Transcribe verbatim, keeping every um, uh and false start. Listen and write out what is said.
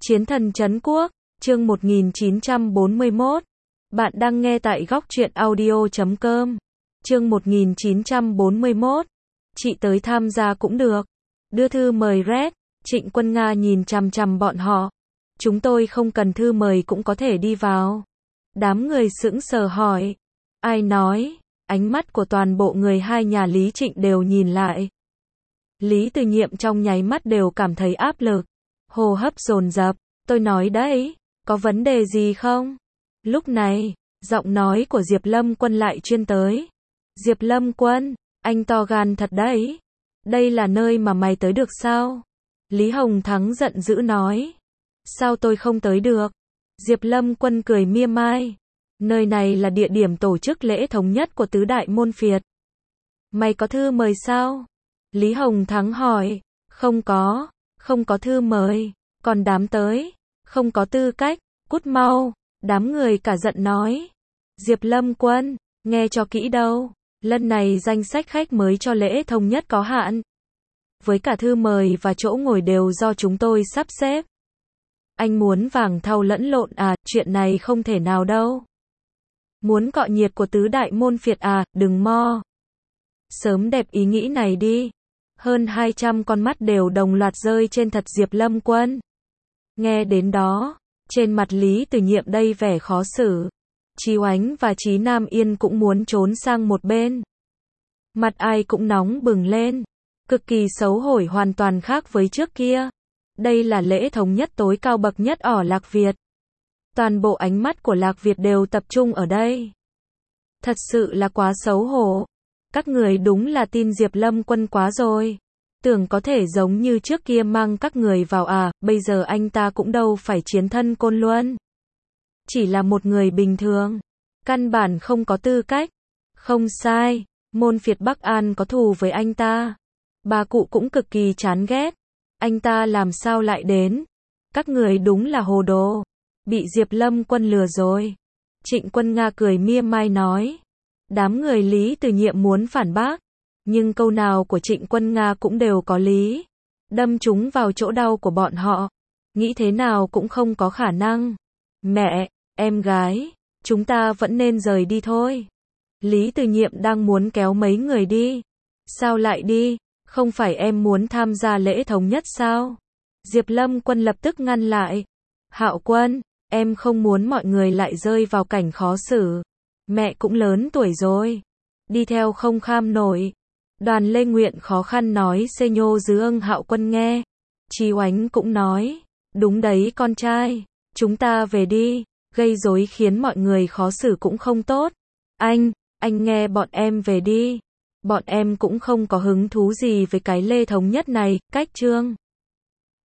Chiến thần trấn quốc, chương một nghìn chín trăm bốn mươi mốt. Bạn đang nghe tại góc truyện audio chấm com. Chương một nghìn chín trăm bốn mươi mốt. Chị tới tham gia cũng được. Đưa thư mời Red. Trịnh Quân Nga nhìn chằm chằm bọn họ. Chúng tôi không cần thư mời cũng có thể đi vào. Đám người sững sờ hỏi. Ai nói? Ánh mắt của toàn bộ người hai nhà Lý Trịnh đều nhìn lại. Lý Từ Nhiệm trong nháy mắt đều cảm thấy áp lực. Hô hấp dồn dập. Tôi nói đấy, có vấn đề gì không? Lúc này, giọng nói của Diệp Lâm Quân lại chuyên tới. Diệp Lâm Quân, anh to gan thật đấy. Đây là nơi mà mày tới được sao? Lý Hồng Thắng giận dữ nói. Sao tôi không tới được? Diệp Lâm Quân cười mỉa mai. Nơi này là địa điểm tổ chức lễ thống nhất của tứ đại môn phiệt. Mày có thư mời sao? Lý Hồng Thắng hỏi. Không có, không có thư mời. Còn đám tới, không có tư cách, cút mau. Đám người cả giận nói. Diệp Lâm Quân, nghe cho kỹ đâu. Lần này danh sách khách mới cho lễ thống nhất có hạn. Với cả thư mời và chỗ ngồi đều do chúng tôi sắp xếp. Anh muốn vàng thau lẫn lộn à, chuyện này không thể nào đâu. Muốn cọ nhiệt của tứ đại môn phiệt à, đừng mo. Sớm đẹp ý nghĩ này đi. Hơn hai trăm con mắt đều đồng loạt rơi trên thật Diệp Lâm Quân. Nghe đến đó, trên mặt Lý Từ Nhiệm đây vẻ khó xử. Chí Oánh và Chí Nam Yên cũng muốn trốn sang một bên. Mặt ai cũng nóng bừng lên. Cực kỳ xấu hổ, hoàn toàn khác với trước kia. Đây là lễ thống nhất tối cao bậc nhất ở Lạc Việt. Toàn bộ ánh mắt của Lạc Việt đều tập trung ở đây. Thật sự là quá xấu hổ. Các người đúng là tin Diệp Lâm Quân quá rồi. Tưởng có thể giống như trước kia mang các người vào à, bây giờ anh ta cũng đâu phải chiến thân Côn Luân. Chỉ là một người bình thường. Căn bản không có tư cách. Không sai, môn phiệt Bắc An có thù với anh ta. Bà cụ cũng cực kỳ chán ghét. Anh ta làm sao lại đến? Các người đúng là hồ đồ. Bị Diệp Lâm Quân lừa rồi. Trịnh Quân Nga cười mỉa mai nói. Đám người Lý Từ Nhiệm muốn phản bác. Nhưng câu nào của Trịnh Quân Nga cũng đều có lý. Đâm chúng vào chỗ đau của bọn họ. Nghĩ thế nào cũng không có khả năng. Mẹ, em gái, chúng ta vẫn nên rời đi thôi. Lý Từ Nhiệm đang muốn kéo mấy người đi. Sao lại đi? Không phải em muốn tham gia lễ thống nhất sao? Diệp Lâm Quân lập tức ngăn lại. Hạo Quân, em không muốn mọi người lại rơi vào cảnh khó xử. Mẹ cũng lớn tuổi rồi. Đi theo không kham nổi. Đoàn Lê Nguyện khó khăn nói xê nhô dứ ưng Hạo Quân nghe. Chí Oánh cũng nói. Đúng đấy con trai. Chúng ta về đi. Gây rối khiến mọi người khó xử cũng không tốt. Anh, anh nghe bọn em về đi. Bọn em cũng không có hứng thú gì với cái lễ thống nhất này. Cách Trương